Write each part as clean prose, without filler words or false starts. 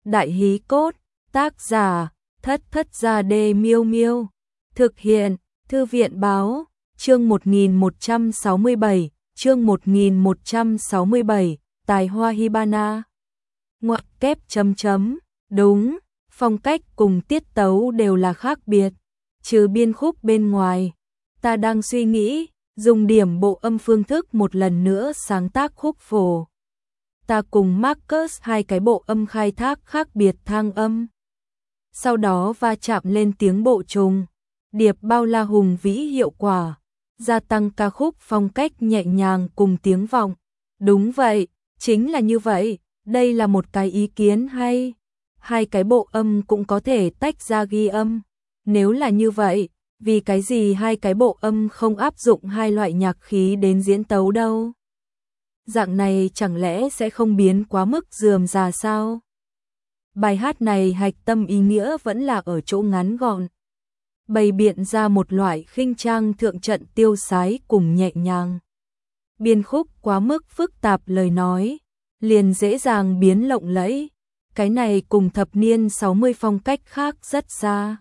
Đại hí cốt, tác giả, Thất Thất Gia Đê Miêu Miêu. Thực hiện, Thư viện báo, chương 1167, chương 1167, Tài hoa Hibana. Ngoặc kép chấm chấm, đúng, phong cách cùng tiết tấu đều là khác biệt, trừ biên khúc bên ngoài. Ta đang suy nghĩ, dùng điểm bộ âm phương thức một lần nữa sáng tác khúc phổ. Ta cùng Marcus hai cái bộ âm khai thác khác biệt thang âm. Sau đó va chạm lên tiếng bộ trùng, điệp bao la hùng vĩ hiệu quả, gia tăng ca khúc phong cách nhẹ nhàng cùng tiếng vọng. Đúng vậy, chính là như vậy, đây là một cái ý kiến hay. Hai cái bộ âm cũng có thể tách ra ghi âm. Nếu là như vậy, vì cái gì hai cái bộ âm không áp dụng hai loại nhạc khí đến diễn tấu đâu? Dạng này chẳng lẽ sẽ không biến quá mức rườm rà sao? Bài hát này hạch tâm ý nghĩa vẫn là ở chỗ ngắn gọn, bày biện ra một loại khinh trang thượng trận tiêu sái cùng nhẹ nhàng. Biên khúc quá mức phức tạp lời nói, liền dễ dàng biến lộng lẫy. Cái này cùng thập niên 60 phong cách khác rất xa.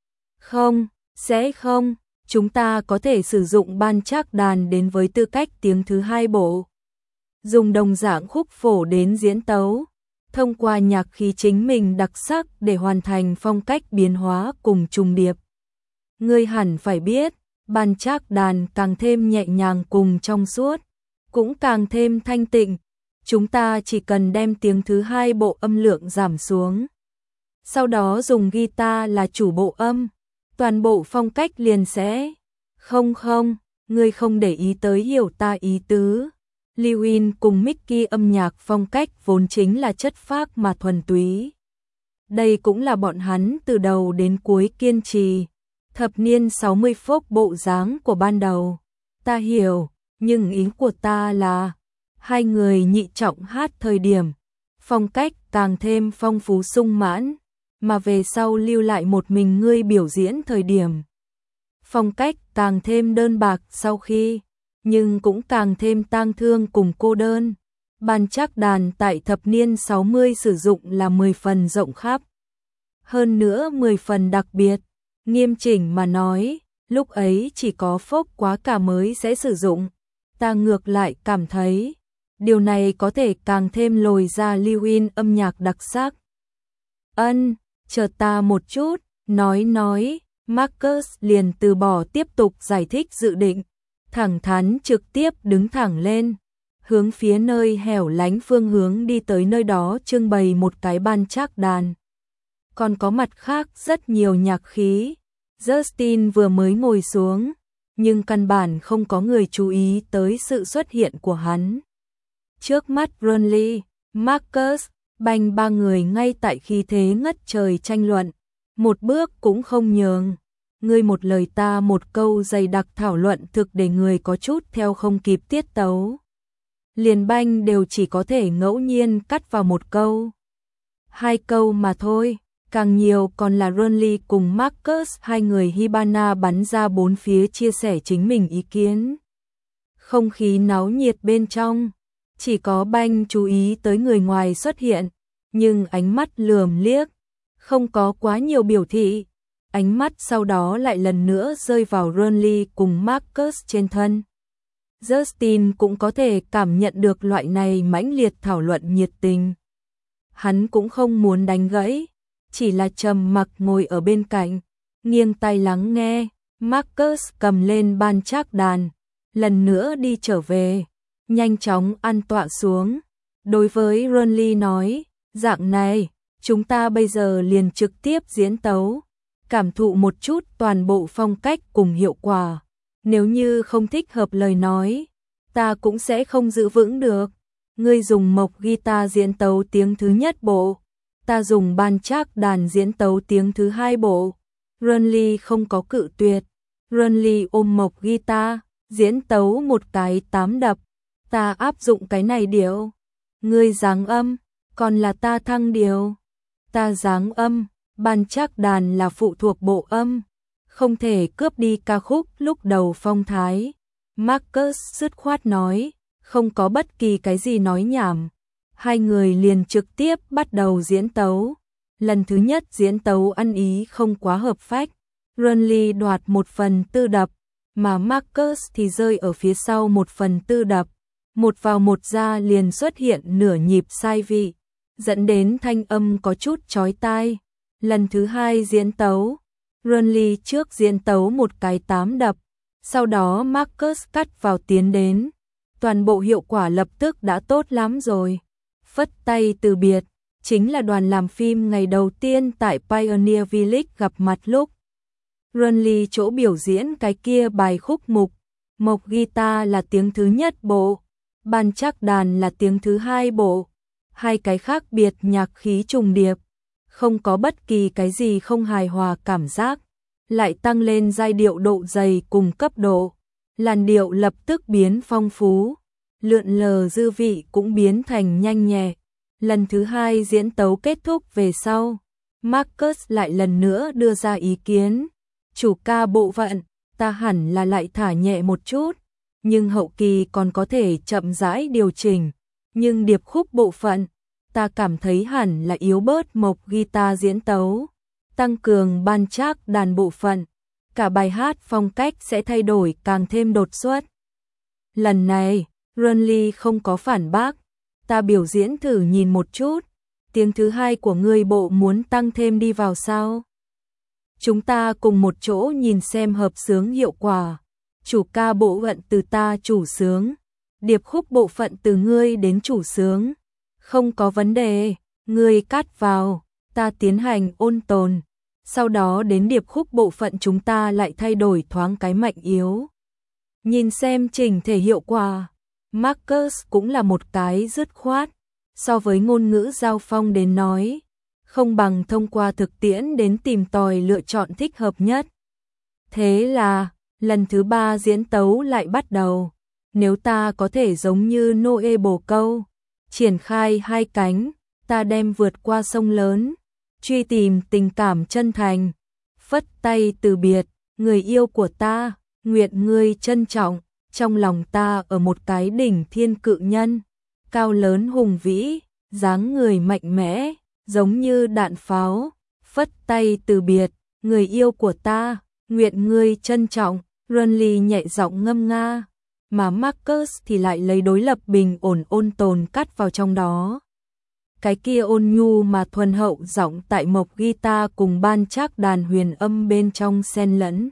Không, sẽ không, chúng ta có thể sử dụng ban trác đàn đến với tư cách tiếng thứ hai bộ. Dùng đồng dạng khúc phổ đến diễn tấu, thông qua nhạc khí chính mình đặc sắc để hoàn thành phong cách biến hóa cùng trùng điệp. Ngươi hẳn phải biết, ban trác đàn càng thêm nhẹ nhàng cùng trong suốt, cũng càng thêm thanh tịnh. Chúng ta chỉ cần đem tiếng thứ hai bộ âm lượng giảm xuống, sau đó dùng guitar là chủ bộ âm, toàn bộ phong cách liền sẽ. Không, ngươi không để ý tới hiểu ta ý tứ. Lewin cùng Mickey âm nhạc phong cách vốn chính là chất phác mà thuần túy. Đây cũng là bọn hắn từ đầu đến cuối kiên trì. Thập niên 60 folk bộ dáng của ban đầu. Ta hiểu, nhưng ý của ta là hai người nhị trọng hát thời điểm, phong cách càng thêm phong phú sung mãn, mà về sau lưu lại một mình ngươi biểu diễn thời điểm. Phong cách càng thêm đơn bạc sau khi, nhưng cũng càng thêm tang thương cùng cô đơn. Ban trác đàn tại thập niên 60 sử dụng là 10 phần rộng khắp. Hơn nữa 10 phần đặc biệt, nghiêm chỉnh mà nói, lúc ấy chỉ có folk quá cả mới sẽ sử dụng. Ta ngược lại cảm thấy, điều này có thể càng thêm lồi ra Lewin âm nhạc đặc sắc. Chờ ta một chút, nói, Marcus liền từ bỏ tiếp tục giải thích dự định, thẳng thắn trực tiếp đứng thẳng lên, hướng phía nơi hẻo lánh phương hướng đi tới nơi đó trưng bày một cái ban trác đàn. Còn có mặt khác rất nhiều nhạc khí. Justin vừa mới ngồi xuống, nhưng căn bản không có người chú ý tới sự xuất hiện của hắn. Trước mắt Ronly, Marcus, Banh ba người ngay tại khí thế ngất trời tranh luận, một bước cũng không nhường. Ngươi một lời ta một câu dày đặc thảo luận thực để người có chút theo không kịp tiết tấu. Liền Banh đều chỉ có thể ngẫu nhiên cắt vào một câu, hai câu mà thôi, càng nhiều còn là Ronly cùng Marcus hai người Hibana bắn ra bốn phía chia sẻ chính mình ý kiến. Không khí náo nhiệt bên trong, chỉ có Banh chú ý tới người ngoài xuất hiện, nhưng ánh mắt lườm liếc, không có quá nhiều biểu thị. Ánh mắt sau đó lại lần nữa rơi vào Ronly cùng Marcus trên thân. Justin cũng có thể cảm nhận được loại này mãnh liệt thảo luận nhiệt tình. Hắn cũng không muốn đánh gãy, chỉ là trầm mặc ngồi ở bên cạnh, nghiêng tai lắng nghe. Marcus cầm lên ban trác đàn, lần nữa đi trở về, nhanh chóng an tọa xuống. Đối với Ronly nói, dạng này, chúng ta bây giờ liền trực tiếp diễn tấu, cảm thụ một chút toàn bộ phong cách cùng hiệu quả. Nếu như không thích hợp lời nói, ta cũng sẽ không giữ vững được. Ngươi dùng mộc guitar diễn tấu tiếng thứ nhất bộ, ta dùng ban trác đàn diễn tấu tiếng thứ hai bộ. Ronly không có cự tuyệt. Ronly ôm mộc guitar, diễn tấu một cái 8 đập. Ta áp dụng cái này điệu. Ngươi giáng âm, còn là ta thăng điệu. Ta giáng âm, ban trác đàn là phụ thuộc bộ âm, không thể cướp đi ca khúc lúc đầu phong thái. Marcus dứt khoát nói, không có bất kỳ cái gì nói nhảm. hai người liền trực tiếp bắt đầu diễn tấu. Lần thứ nhất diễn tấu ăn ý không quá hợp phách, Renly đoạt 1/4 đập, mà Marcus thì rơi ở phía sau 1/4 đập. Một vào một ra liền xuất hiện nửa nhịp sai vị, dẫn đến thanh âm có chút chói tai. Lần thứ hai diễn tấu, Renly trước diễn tấu một cái 8 đập, sau đó Marcus cắt vào tiến đến. Toàn bộ hiệu quả lập tức đã tốt lắm rồi. Phất tay từ biệt, chính là đoàn làm phim ngày đầu tiên tại Pioneer Village gặp mặt lúc Renly chỗ biểu diễn cái kia bài khúc mục. Mộc guitar là tiếng thứ nhất bộ, ban chắc đàn là tiếng thứ hai bộ. Hai cái khác biệt nhạc khí trùng điệp, không có bất kỳ cái gì không hài hòa cảm giác, lại tăng lên giai điệu độ dày cùng cấp độ. Làn điệu lập tức biến phong phú, lượn lờ dư vị cũng biến thành nhanh nhẹ. Lần thứ hai diễn tấu kết thúc về sau, Marcus lại lần nữa đưa ra ý kiến. Chủ ca bộ phận, ta hẳn là lại thả nhẹ một chút, nhưng hậu kỳ còn có thể chậm rãi điều chỉnh. Nhưng điệp khúc bộ phận, ta cảm thấy hẳn là yếu bớt mộc guitar diễn tấu, tăng cường ban chắc đàn bộ phận. Cả bài hát phong cách sẽ thay đổi càng thêm đột xuất. Lần này, Renly không có phản bác, ta biểu diễn thử nhìn một chút, tiếng thứ hai của ngươi bộ muốn tăng thêm đi vào sao? Chúng ta cùng một chỗ nhìn xem hợp xướng hiệu quả. Chủ ca bộ phận từ ta chủ xướng, điệp khúc bộ phận từ ngươi đến chủ xướng. Không có vấn đề, ngươi cắt vào, ta tiến hành ôn tồn. Sau đó đến điệp khúc bộ phận chúng ta lại thay đổi thoáng cái mạnh yếu. Nhìn xem chỉnh thể hiệu quả. Marcus cũng là một cái dứt khoát, so với ngôn ngữ giao phong đến nói, không bằng thông qua thực tiễn đến tìm tòi lựa chọn thích hợp nhất. Thế là, lần thứ ba diễn tấu lại bắt đầu. Nếu ta có thể giống như Noe bồ câu, triển khai hai cánh, ta đem vượt qua sông lớn, truy tìm tình cảm chân thành. Phất tay từ biệt, người yêu của ta, nguyện ngươi trân trọng. Trong lòng ta ở một cái đỉnh thiên cự nhân, cao lớn hùng vĩ, dáng người mạnh mẽ, giống như đạn pháo. Phất tay từ biệt, người yêu của ta, nguyện ngươi trân trọng. Renly nhẹ giọng ngâm nga, mà Marcus thì lại lấy đối lập bình ổn ôn tồn cắt vào trong đó. Cái kia ôn nhu mà thuần hậu giọng tại mộc guitar cùng ban chắc đàn huyền âm bên trong xen lẫn,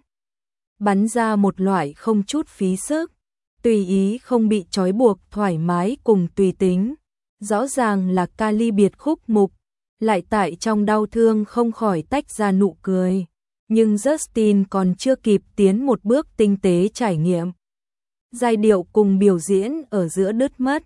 bắn ra một loại không chút phí sức, tùy ý không bị trói buộc, thoải mái cùng tùy tính. Rõ ràng là ca ly biệt khúc mục, lại tại trong đau thương không khỏi tách ra nụ cười. Nhưng Justin còn chưa kịp tiến một bước tinh tế trải nghiệm. Giai điệu cùng biểu diễn ở giữa đứt mất.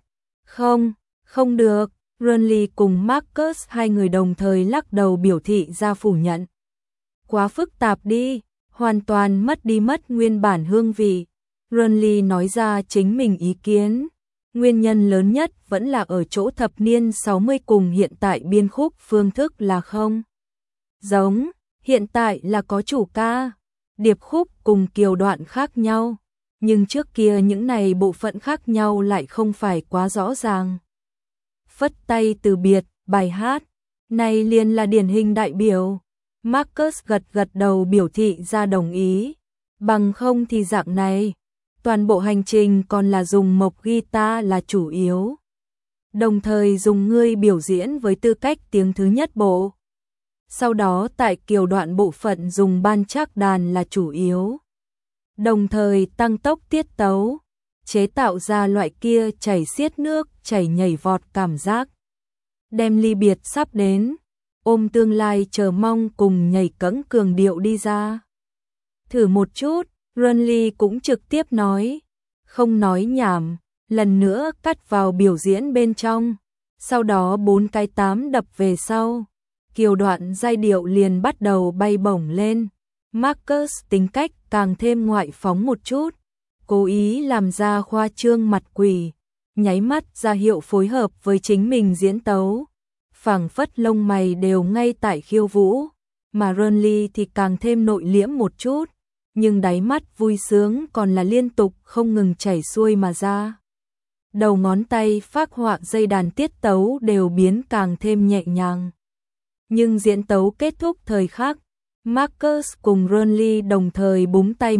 Không được. Renly cùng Marcus hai người đồng thời lắc đầu biểu thị ra phủ nhận. Quá phức tạp đi, hoàn toàn mất nguyên bản hương vị. Renly nói ra chính mình ý kiến. Nguyên nhân lớn nhất vẫn là ở chỗ thập niên 60 cùng hiện tại biên khúc phương thức là không giống. Hiện tại là có chủ ca, điệp khúc cùng kiều đoạn khác nhau, nhưng trước kia những này bộ phận khác nhau lại không phải quá rõ ràng. Phất tay từ biệt, bài hát này liền là điển hình đại biểu. Marcus gật đầu biểu thị ra đồng ý, bằng không thì dạng này, toàn bộ hành trình còn là dùng mộc guitar là chủ yếu, đồng thời dùng ngươi biểu diễn với tư cách tiếng thứ nhất bộ. Sau đó tại kiều đoạn bộ phận dùng ban chắc đàn là chủ yếu, đồng thời tăng tốc tiết tấu, chế tạo ra loại kia chảy xiết nước, chảy nhảy vọt cảm giác. Đem ly biệt sắp đến, ôm tương lai chờ mong cùng nhảy cẫng cường điệu đi ra. Thử một chút, Renly cũng trực tiếp nói, không nói nhảm, lần nữa cắt vào biểu diễn bên trong. Sau đó 4 cái 8 đập về sau, kiều đoạn giai điệu liền bắt đầu bay bổng lên. Marcus tính cách càng thêm ngoại phóng một chút, cố ý làm ra khoa trương mặt quỷ, nháy mắt ra hiệu phối hợp với chính mình diễn tấu, phảng phất lông mày đều ngay tại khiêu vũ, mà Renly thì càng thêm nội liễm một chút, nhưng đáy mắt vui sướng còn là liên tục không ngừng chảy xuôi mà ra. đầu ngón tay phác họa dây đàn tiết tấu đều biến càng thêm nhẹ nhàng. Nhưng diễn tấu kết thúc thời khắc, Marcus cùng Ronly đồng thời búng tay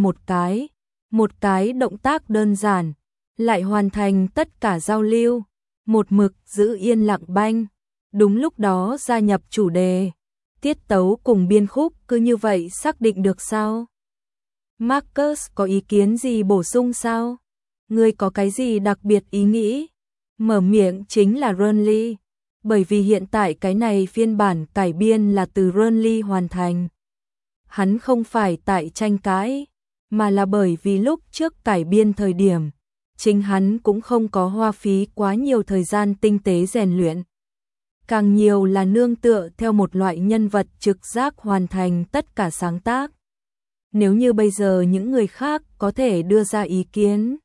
một cái động tác đơn giản, lại hoàn thành tất cả giao lưu, một mực giữ yên lặng banh. Đúng lúc đó gia nhập chủ đề, tiết tấu cùng biên khúc cứ như vậy xác định được sao? Marcus có ý kiến gì bổ sung sao? Ngươi có cái gì đặc biệt ý nghĩ? Mở miệng chính là Ronly, bởi vì hiện tại cái này phiên bản cải biên là từ Ronly hoàn thành. Hắn không phải tại tranh cãi, mà là bởi vì lúc trước cải biên thời điểm, chính hắn cũng không có hoa phí quá nhiều thời gian tinh tế rèn luyện. Càng nhiều là nương tựa theo một loại nhân vật trực giác hoàn thành tất cả sáng tác. Nếu như bây giờ những người khác có thể đưa ra ý kiến,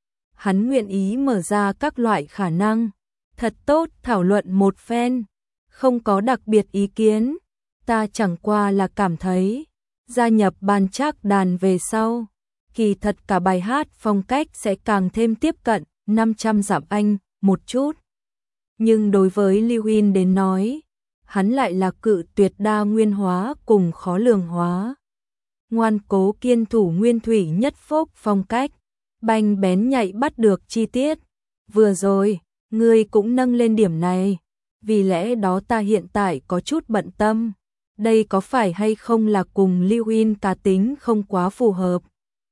hắn nguyện ý mở ra các loại khả năng, thật tốt thảo luận một phen, không có đặc biệt ý kiến, ta chẳng qua là cảm thấy, gia nhập ban trác đàn về sau, kỳ thật cả bài hát phong cách sẽ càng thêm tiếp cận 500 dặm anh một chút. Nhưng đối với Lưu In đến nói, hắn lại là cự tuyệt đa nguyên hóa cùng khó lường hóa. Ngoan cố kiên thủ nguyên thủy nhất phốc phong cách, banh bén nhạy bắt được chi tiết. Vừa rồi, ngươi cũng nâng lên điểm này, vì lẽ đó ta hiện tại có chút bận tâm. Đây có phải hay không là cùng Lưu In cá tính không quá phù hợp?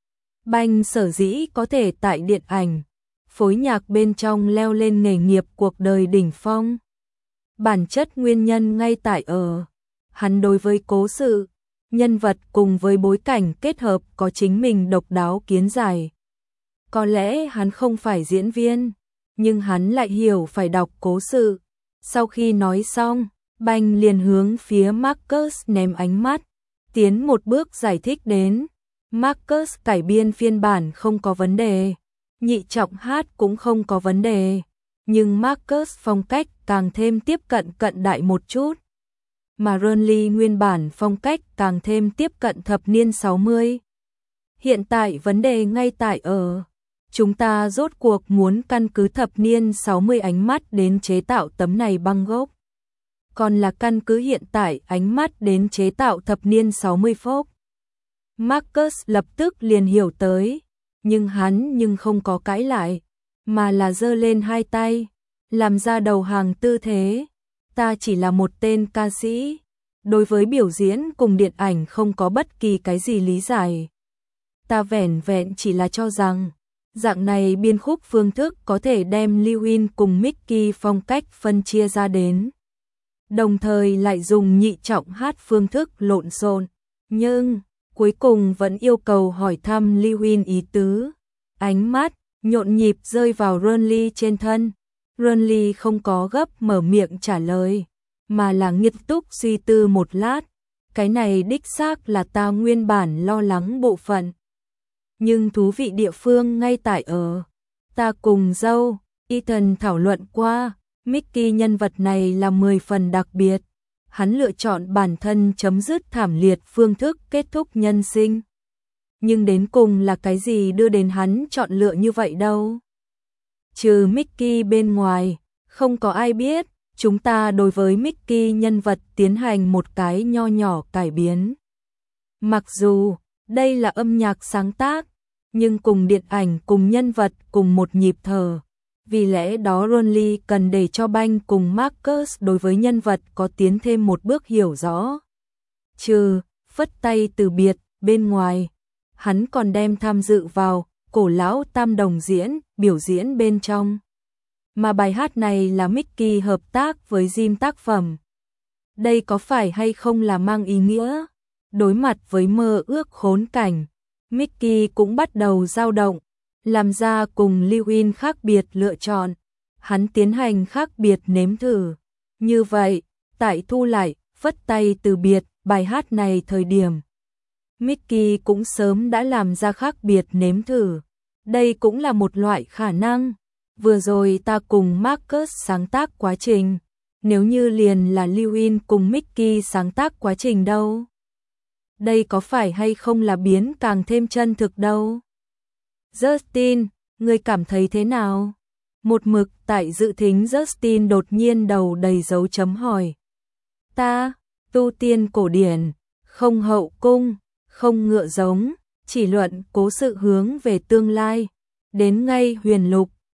Banh sở dĩ có thể tại điện ảnh, phối nhạc bên trong leo lên nghề nghiệp cuộc đời đỉnh phong. Bản chất nguyên nhân ngay tại ở, hắn đối với cố sự, nhân vật cùng với bối cảnh kết hợp có chính mình độc đáo kiến giải. Có lẽ hắn không phải diễn viên, nhưng hắn lại hiểu phải đọc cố sự. Sau khi nói xong, Banh liền hướng phía Marcus ném ánh mắt, tiến một bước giải thích đến. Marcus cải biên phiên bản không có vấn đề, nhị trọng hát cũng không có vấn đề, nhưng Marcus phong cách càng thêm tiếp cận đại một chút, mà Ronly nguyên bản phong cách càng thêm tiếp cận thập niên 60. Hiện tại vấn đề ngay tại ở, chúng ta rốt cuộc muốn căn cứ thập niên 60 ánh mắt đến chế tạo tấm này băng gốc, còn là căn cứ hiện tại ánh mắt đến chế tạo thập niên 60 folk. Marcus lập tức liền hiểu tới, nhưng hắn không có cãi lại, mà là giơ lên hai tay, làm ra đầu hàng tư thế. Ta chỉ là một tên ca sĩ, đối với biểu diễn cùng điện ảnh không có bất kỳ cái gì lý giải. Ta vẻn vẹn chỉ là cho rằng, dạng này biên khúc phương thức có thể đem Lưu In cùng Mickey phong cách phân chia ra đến, đồng thời lại dùng nhị trọng hát phương thức lộn xộn, nhưng cuối cùng vẫn yêu cầu hỏi thăm Lưu In ý tứ. Ánh mắt nhộn nhịp rơi vào Ronly trên thân. Ronly không có gấp mở miệng trả lời, mà là nghiêm túc suy tư một lát. Cái này đích xác là ta nguyên bản lo lắng bộ phận. Nhưng thú vị địa phương ngay tại ở, ta cùng dâu Ethan thảo luận qua, Mickey nhân vật này là 10 phần đặc biệt. Hắn lựa chọn bản thân chấm dứt thảm liệt phương thức kết thúc nhân sinh. Nhưng đến cùng là cái gì đưa đến hắn chọn lựa như vậy đâu? Trừ Mickey bên ngoài, không có ai biết, chúng ta đối với Mickey nhân vật tiến hành một cái nho nhỏ cải biến. Mặc dù đây là âm nhạc sáng tác, nhưng cùng điện ảnh cùng nhân vật cùng một nhịp thở. Vì lẽ đó Ronly cần để cho Banh cùng Marcus đối với nhân vật có tiến thêm một bước hiểu rõ. Trừ phất tay từ biệt bên ngoài, hắn còn đem tham dự vào cổ lão tam đồng biểu diễn bên trong. Mà bài hát này là Mickey hợp tác với Jim tác phẩm. Đây có phải hay không là mang ý nghĩa? Đối mặt với mơ ước khốn cảnh, Mickey cũng bắt đầu dao động, làm ra cùng Lưu In khác biệt lựa chọn. Hắn tiến hành khác biệt nếm thử. Như vậy, tại thu lại, phất tay từ biệt, bài hát này thời điểm, Mickey cũng sớm đã làm ra khác biệt nếm thử. Đây cũng là một loại khả năng. Vừa rồi ta cùng Marcus sáng tác quá trình, nếu như liền là Lưu In cùng Mickey sáng tác quá trình đâu? Đây có phải hay không là biến càng thêm chân thực đâu? Justin, ngươi cảm thấy thế nào? Một mực tại dự thính Justin đột nhiên đầu đầy dấu chấm hỏi. Ta, tu tiên cổ điển, không hậu cung, không ngựa giống, chỉ luận cố sự hướng về tương lai. Đến ngay huyền lục,